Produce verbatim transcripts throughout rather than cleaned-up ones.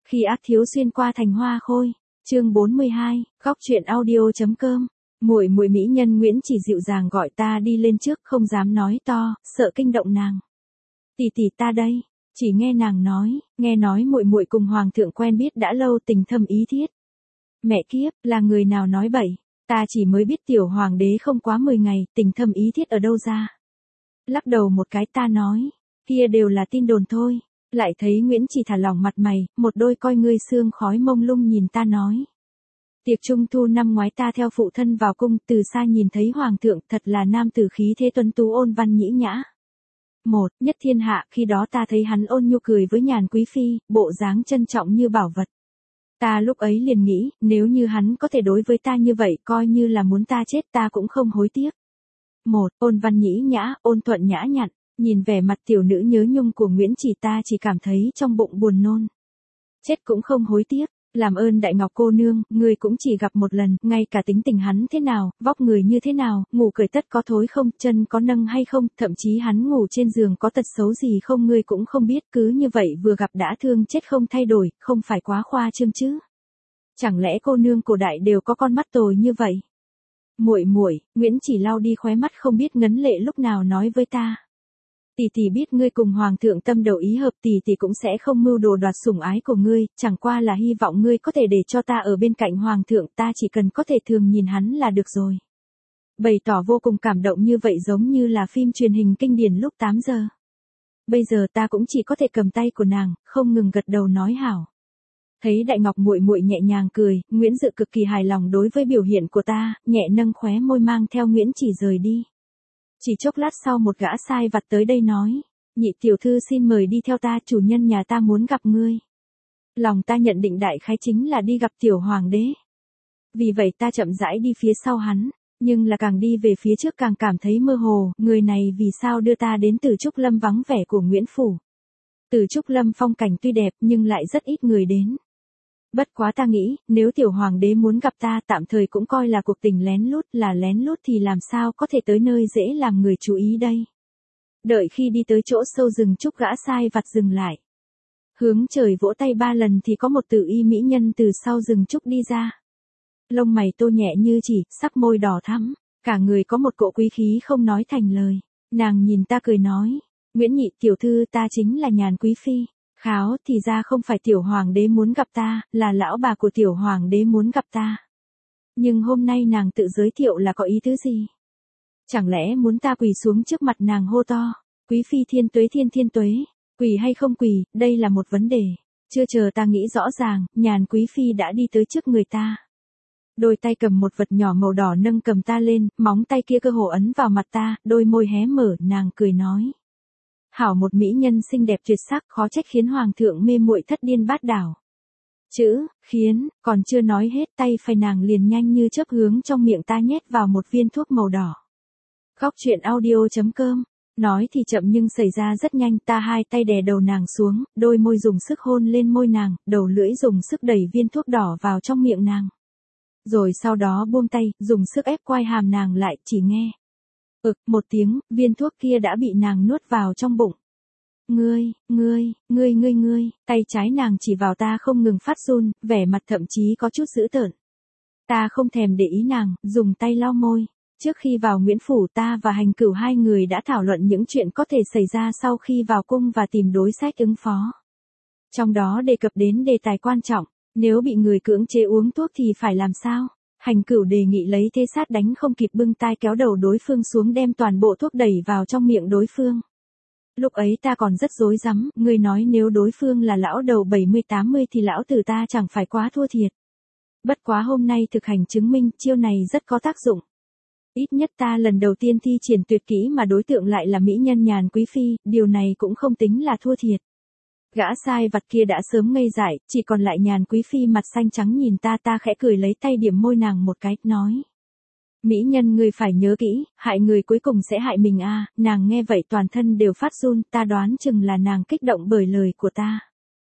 Khi ác thiếu xuyên qua thành hoa khôi, chương bốn mươi hai, góc truyện audio.com. Muội muội mỹ nhân Nguyễn Chỉ dịu dàng gọi ta đi lên trước, không dám nói to, sợ kinh động nàng. Tỷ tỷ ta đây, chỉ nghe nàng nói, nghe nói muội muội cùng hoàng thượng quen biết đã lâu, tình thâm ý thiết. Mẹ kiếp, là người nào nói bậy, ta chỉ mới biết tiểu hoàng đế không quá mười ngày, tình thâm ý thiết ở đâu ra. Lắc đầu một cái ta nói, kia đều là tin đồn thôi. Lại thấy Nguyễn Chỉ thả lỏng mặt mày, một đôi coi ngươi sương khói mông lung nhìn ta nói. Tiệc trung thu năm ngoái ta theo phụ thân vào cung, từ xa nhìn thấy hoàng thượng, thật là nam tử khí thế tuấn tú ôn văn nhĩ nhã. Một, nhất thiên hạ, khi đó ta thấy hắn ôn nhu cười với nhàn quý phi, bộ dáng trân trọng như bảo vật. Ta lúc ấy liền nghĩ, nếu như hắn có thể đối với ta như vậy, coi như là muốn ta chết ta cũng không hối tiếc. Một, ôn văn nhĩ nhã, ôn thuận nhã nhặn. Nhìn vẻ mặt tiểu nữ nhớ nhung của Nguyễn Chỉ ta chỉ cảm thấy trong bụng buồn nôn. Chết cũng không hối tiếc, làm ơn đại ngọc cô nương, người cũng chỉ gặp một lần, ngay cả tính tình hắn thế nào, vóc người như thế nào, ngủ cởi tất có thối không, chân có nâng hay không, thậm chí hắn ngủ trên giường có tật xấu gì không ngươi cũng không biết, cứ như vậy vừa gặp đã thương chết không thay đổi, không phải quá khoa trương chứ. Chẳng lẽ cô nương cổ đại đều có con mắt tồi như vậy? Muội muội, Nguyễn Chỉ lau đi khóe mắt không biết ngấn lệ lúc nào nói với ta. Tỷ tỷ biết ngươi cùng hoàng thượng tâm đầu ý hợp, tỷ tỷ cũng sẽ không mưu đồ đoạt sủng ái của ngươi, chẳng qua là hy vọng ngươi có thể để cho ta ở bên cạnh hoàng thượng, ta chỉ cần có thể thường nhìn hắn là được rồi. Bày tỏ vô cùng cảm động như vậy giống như là phim truyền hình kinh điển lúc tám giờ. Bây giờ ta cũng chỉ có thể cầm tay của nàng, không ngừng gật đầu nói hảo. Thấy đại ngọc muội muội nhẹ nhàng cười, Nguyễn Dự cực kỳ hài lòng đối với biểu hiện của ta, nhẹ nâng khóe môi mang theo Nguyễn Chỉ rời đi. Chỉ chốc lát sau một gã sai vặt tới đây nói, nhị tiểu thư xin mời đi theo ta, chủ nhân nhà ta muốn gặp ngươi. Lòng ta nhận định đại khái chính là đi gặp tiểu hoàng đế. Vì vậy ta chậm rãi đi phía sau hắn, nhưng là càng đi về phía trước càng cảm thấy mơ hồ, người này vì sao đưa ta đến Từ Trúc Lâm vắng vẻ của Nguyễn Phủ. Từ Trúc Lâm phong cảnh tuy đẹp nhưng lại rất ít người đến. Bất quá ta nghĩ, nếu tiểu hoàng đế muốn gặp ta tạm thời cũng coi là cuộc tình lén lút, là lén lút thì làm sao có thể tới nơi dễ làm người chú ý đây. Đợi khi đi tới chỗ sâu rừng trúc gã sai vặt dừng lại. Hướng trời vỗ tay ba lần thì có một tử y mỹ nhân từ sau rừng trúc đi ra. Lông mày tô nhẹ như chỉ, sắc môi đỏ thắm, cả người có một cỗ quý khí không nói thành lời. Nàng nhìn ta cười nói, Nguyễn nhị tiểu thư ta chính là nhàn quý phi. Kháo thì ra không phải tiểu hoàng đế muốn gặp ta, là lão bà của tiểu hoàng đế muốn gặp ta. Nhưng hôm nay nàng tự giới thiệu là có ý tứ gì? Chẳng lẽ muốn ta quỳ xuống trước mặt nàng hô to, quý phi thiên tuế thiên thiên tuế, quỳ hay không quỳ, đây là một vấn đề. Chưa chờ ta nghĩ rõ ràng, nhàn quý phi đã đi tới trước người ta. Đôi tay cầm một vật nhỏ màu đỏ nâng cầm ta lên, móng tay kia cơ hồ ấn vào mặt ta, đôi môi hé mở, nàng cười nói. Hảo một mỹ nhân xinh đẹp tuyệt sắc, khó trách khiến hoàng thượng mê muội thất điên bát đảo. Chữ, khiến, còn chưa nói hết tay phải nàng liền nhanh như chớp hướng trong miệng ta nhét vào một viên thuốc màu đỏ. Góc truyện audio.com, nói thì chậm nhưng xảy ra rất nhanh, ta hai tay đè đầu nàng xuống, đôi môi dùng sức hôn lên môi nàng, đầu lưỡi dùng sức đẩy viên thuốc đỏ vào trong miệng nàng. Rồi sau đó buông tay, dùng sức ép quai hàm nàng lại, chỉ nghe. Ực, một tiếng, viên thuốc kia đã bị nàng nuốt vào trong bụng. Ngươi, ngươi, ngươi ngươi ngươi, tay trái nàng chỉ vào ta không ngừng phát run, vẻ mặt thậm chí có chút dữ tợn. Ta không thèm để ý nàng, dùng tay lau môi. Trước khi vào Nguyễn Phủ ta và Hành Cửu hai người đã thảo luận những chuyện có thể xảy ra sau khi vào cung và tìm đối sách ứng phó. Trong đó đề cập đến đề tài quan trọng, nếu bị người cưỡng chế uống thuốc thì phải làm sao? Hành Cửu đề nghị lấy thế sát đánh không kịp bưng tai kéo đầu đối phương xuống đem toàn bộ thuốc đẩy vào trong miệng đối phương. Lúc ấy ta còn rất rối rắm, người nói nếu đối phương là lão đầu bảy mươi tám mươi thì lão tử ta chẳng phải quá thua thiệt. Bất quá hôm nay thực hành chứng minh chiêu này rất có tác dụng. Ít nhất ta lần đầu tiên thi triển tuyệt kỹ mà đối tượng lại là mỹ nhân nhàn quý phi, điều này cũng không tính là thua thiệt. Gã sai vặt kia đã sớm ngây dại, chỉ còn lại nhàn quý phi mặt xanh trắng nhìn ta ta khẽ cười lấy tay điểm môi nàng một cái, nói. Mỹ nhân ngươi phải nhớ kỹ, hại người cuối cùng sẽ hại mình a. Nàng nghe vậy toàn thân đều phát run, ta đoán chừng là nàng kích động bởi lời của ta.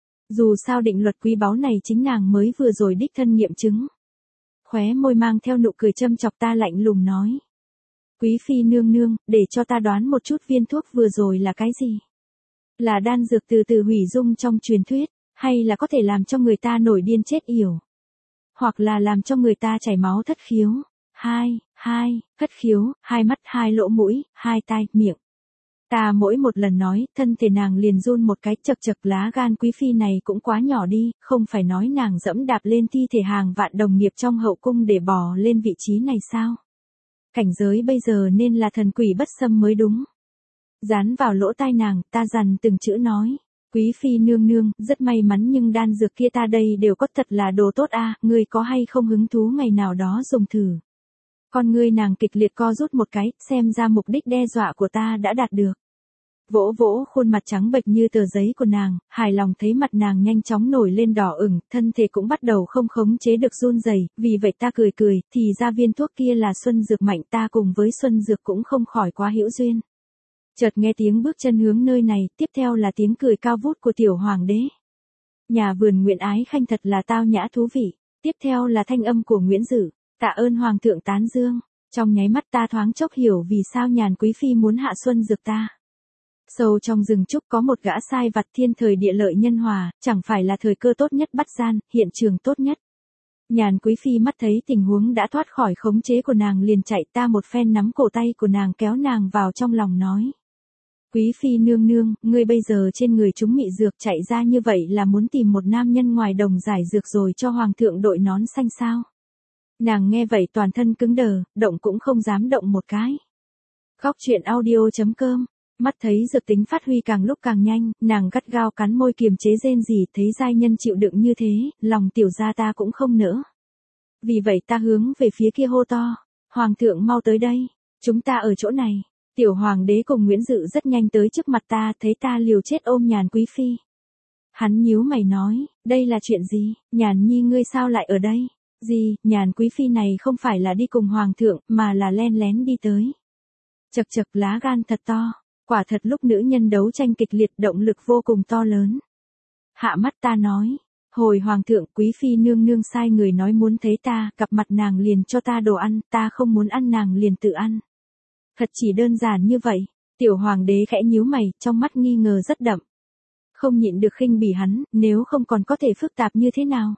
Dù sao định luật quý báu này chính nàng mới vừa rồi đích thân nghiệm chứng. Khóe môi mang theo nụ cười châm chọc ta lạnh lùng nói. Quý phi nương nương, để cho ta đoán một chút viên thuốc vừa rồi là cái gì? Là đan dược từ từ hủy dung trong truyền thuyết, Hay là có thể làm cho người ta nổi điên chết yểu. Hoặc là làm cho người ta chảy máu thất khiếu. Hai, hai, thất khiếu, hai mắt, hai lỗ mũi, hai tai, miệng. Ta mỗi một lần nói, thân thể nàng liền run một cái, chật chật, lá gan quý phi này cũng quá nhỏ đi, không phải nói nàng dẫm đạp lên thi thể hàng vạn đồng nghiệp trong hậu cung để bò lên vị trí này sao? Cảnh giới bây giờ nên là thần quỷ bất xâm mới đúng. Dán vào lỗ tai nàng, ta dằn từng chữ nói. Quý phi nương nương, rất may mắn nhưng đan dược kia ta đây đều có thật là đồ tốt a, ngươi có hay không hứng thú ngày nào đó dùng thử. Con ngươi nàng kịch liệt co rút một cái, xem ra mục đích đe dọa của ta đã đạt được. Vỗ vỗ khuôn mặt trắng bệch như tờ giấy của nàng, hài lòng thấy mặt nàng nhanh chóng nổi lên đỏ ửng, thân thể cũng bắt đầu không khống chế được run rẩy, vì vậy ta cười cười, thì ra viên thuốc kia là xuân dược mạnh, ta cùng với xuân dược cũng không khỏi quá hữu duyên. Chợt nghe tiếng bước chân hướng nơi này, tiếp theo là tiếng cười cao vút của tiểu hoàng đế. Nhà vườn Nguyễn Ái Khanh thật là tao nhã thú vị. Tiếp theo là thanh âm của Nguyễn Dử, tạ ơn hoàng thượng tán dương. Trong nháy mắt ta thoáng chốc hiểu vì sao Nhàn quý phi muốn hạ xuân dược ta. Sâu trong rừng trúc có một gã sai vặt, thiên thời địa lợi nhân hòa, chẳng phải là thời cơ tốt nhất bắt gian, hiện trường tốt nhất. Nhàn quý phi mắt thấy tình huống đã thoát khỏi khống chế của nàng liền chạy, ta một phen nắm cổ tay của nàng kéo nàng vào trong lòng nói. Quý phi nương nương, ngươi bây giờ trên người chúng mị dược chạy ra như vậy là muốn tìm một nam nhân ngoài đồng giải dược rồi cho hoàng thượng đội nón xanh sao? Nàng nghe vậy toàn thân cứng đờ, động cũng không dám động một cái. Góc truyện audio chấm com. Mắt thấy dược tính phát huy càng lúc càng nhanh, nàng gắt gao cắn môi kiềm chế rên rỉ, thấy giai nhân chịu đựng như thế, lòng tiểu gia ta cũng không nỡ. Vì vậy ta hướng về phía kia hô to, hoàng thượng mau tới đây, chúng ta ở chỗ này. Tiểu hoàng đế cùng Nguyễn Dự rất nhanh tới trước mặt ta, thấy ta liều chết ôm Nhàn quý phi. Hắn nhíu mày nói, đây là chuyện gì, Nhàn nhi ngươi sao lại ở đây? Gì, Nhàn quý phi này không phải là đi cùng hoàng thượng, mà là len lén đi tới. Chật chật, lá gan thật to, quả thật lúc nữ nhân đấu tranh kịch liệt động lực vô cùng to lớn. Hạ mắt ta nói, hồi hoàng thượng, quý phi nương nương sai người nói muốn thấy ta, gặp mặt nàng liền cho ta đồ ăn, ta không muốn ăn nàng liền tự ăn. Thật chỉ đơn giản như vậy, tiểu hoàng đế khẽ nhíu mày, trong mắt nghi ngờ rất đậm. Không nhịn được khinh bỉ hắn, nếu không còn có thể phức tạp như thế nào.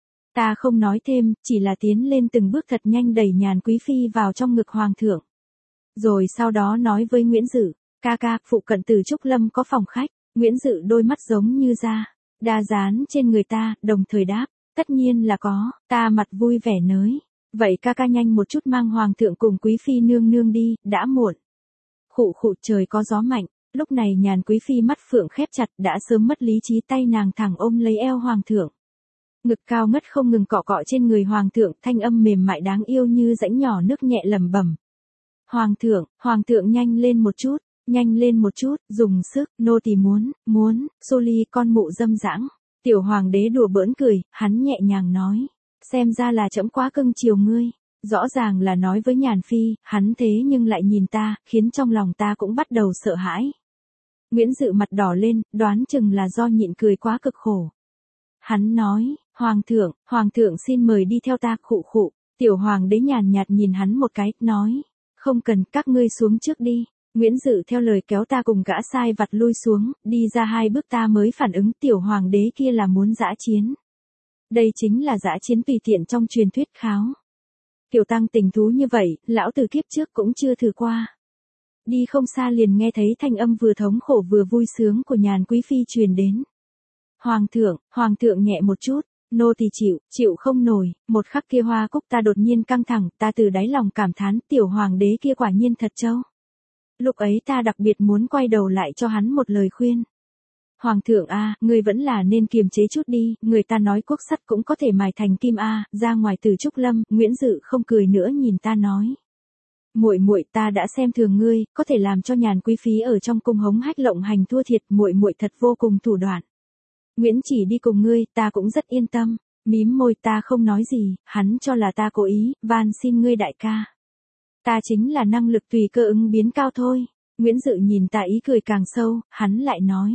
Ta không nói thêm, chỉ là tiến lên từng bước thật nhanh đẩy Nhàn quý phi vào trong ngực hoàng thượng. Rồi sau đó nói với Nguyễn Dự, ca ca, phụ cận Từ Trúc Lâm có phòng khách. Nguyễn Dự đôi mắt giống như da đa dán trên người ta, đồng thời đáp, tất nhiên là có, ta mặt vui vẻ nới. Vậy ca ca nhanh một chút mang hoàng thượng cùng quý phi nương nương đi, đã muộn. Khụ khụ, trời có gió mạnh, lúc này Nhàn quý phi mắt phượng khép chặt, đã sớm mất lý trí, tay nàng thẳng ôm lấy eo hoàng thượng. Ngực cao ngất không ngừng cọ cọ trên người hoàng thượng, thanh âm mềm mại đáng yêu như rãnh nhỏ nước nhẹ lẩm bẩm. Hoàng thượng, hoàng thượng nhanh lên một chút, nhanh lên một chút, dùng sức, nô tỳ muốn, muốn, xô ly con mụ dâm dãng. Tiểu hoàng đế đùa bỡn cười, hắn nhẹ nhàng nói. Xem ra là trẫm quá cưng chiều ngươi, rõ ràng là nói với Nhàn phi, hắn thế nhưng lại nhìn ta, khiến trong lòng ta cũng bắt đầu sợ hãi. Nguyễn Dự mặt đỏ lên, đoán chừng là do nhịn cười quá cực khổ. Hắn nói, hoàng thượng, hoàng thượng xin mời đi theo ta, khụ khụ. Tiểu hoàng đế nhàn nhạt nhìn hắn một cái, nói, không cần, các ngươi xuống trước đi. Nguyễn Dự theo lời kéo ta cùng gã sai vặt lui xuống, đi ra hai bước ta mới phản ứng tiểu hoàng đế kia là muốn dã chiến. Đây chính là dã chiến tùy tiện trong truyền thuyết kháo. Kiểu tăng tình thú như vậy, lão từ kiếp trước cũng chưa thử qua. Đi không xa liền nghe thấy thanh âm vừa thống khổ vừa vui sướng của Nhàn quý phi truyền đến. Hoàng thượng, hoàng thượng nhẹ một chút, nô tỳ chịu, chịu không nổi, một khắc kia hoa cúc ta đột nhiên căng thẳng, ta từ đáy lòng cảm thán tiểu hoàng đế kia quả nhiên thật trâu. Lúc ấy ta đặc biệt muốn quay đầu lại cho hắn một lời khuyên. Hoàng thượng a, ngươi vẫn là nên kiềm chế chút đi, người ta nói cuốc sắt cũng có thể mài thành kim a, ra ngoài Từ Trúc Lâm, Nguyễn Dự không cười nữa nhìn ta nói. Muội muội, ta đã xem thường ngươi, có thể làm cho Nhàn quý phi ở trong cung hống hách lộng hành thua thiệt, muội muội thật vô cùng thủ đoạn. Nguyễn chỉ đi cùng ngươi, ta cũng rất yên tâm. Mím môi, ta không nói gì, hắn cho là ta cố ý, van xin ngươi đại ca. Ta chính là năng lực tùy cơ ứng biến cao thôi. Nguyễn Dự nhìn ta ý cười càng sâu, hắn lại nói.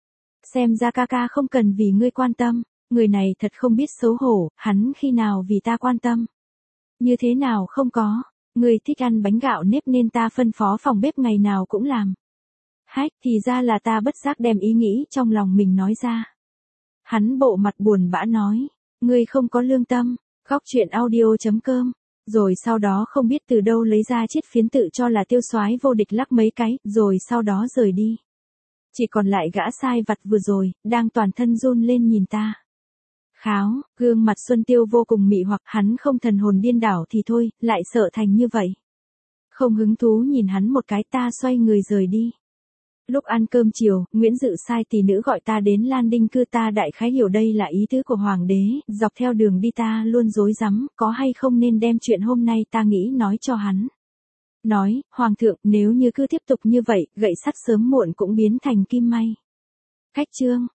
Xem ra ca ca không cần vì ngươi quan tâm, người này thật không biết xấu hổ, hắn khi nào vì ta quan tâm. Như thế nào không có, ngươi thích ăn bánh gạo nếp nên ta phân phó phòng bếp ngày nào cũng làm. Hách, thì ra là ta bất giác đem ý nghĩ trong lòng mình nói ra. Hắn bộ mặt buồn bã nói, ngươi không có lương tâm, khóc chuyện audio.com. Rồi sau đó không biết từ đâu lấy ra chiếc phiến tự cho là tiêu soái vô địch lắc mấy cái, rồi sau đó rời đi. Chỉ còn lại gã sai vặt vừa rồi, đang toàn thân run lên nhìn ta. Kháo, gương mặt Xuân Tiêu vô cùng mị hoặc hắn không thần hồn điên đảo thì thôi, lại sợ thành như vậy. Không hứng thú nhìn hắn một cái, ta xoay người rời đi. Lúc ăn cơm chiều, Nguyễn Dự sai tỷ nữ gọi ta đến Lan Đinh cư, ta đại khái hiểu đây là ý tứ của hoàng đế, dọc theo đường đi ta luôn rối rắm, có hay không nên đem chuyện hôm nay ta nghĩ nói cho hắn. Nói, hoàng thượng, nếu như cứ tiếp tục như vậy, gậy sắt sớm muộn cũng biến thành kim may. Khách trương,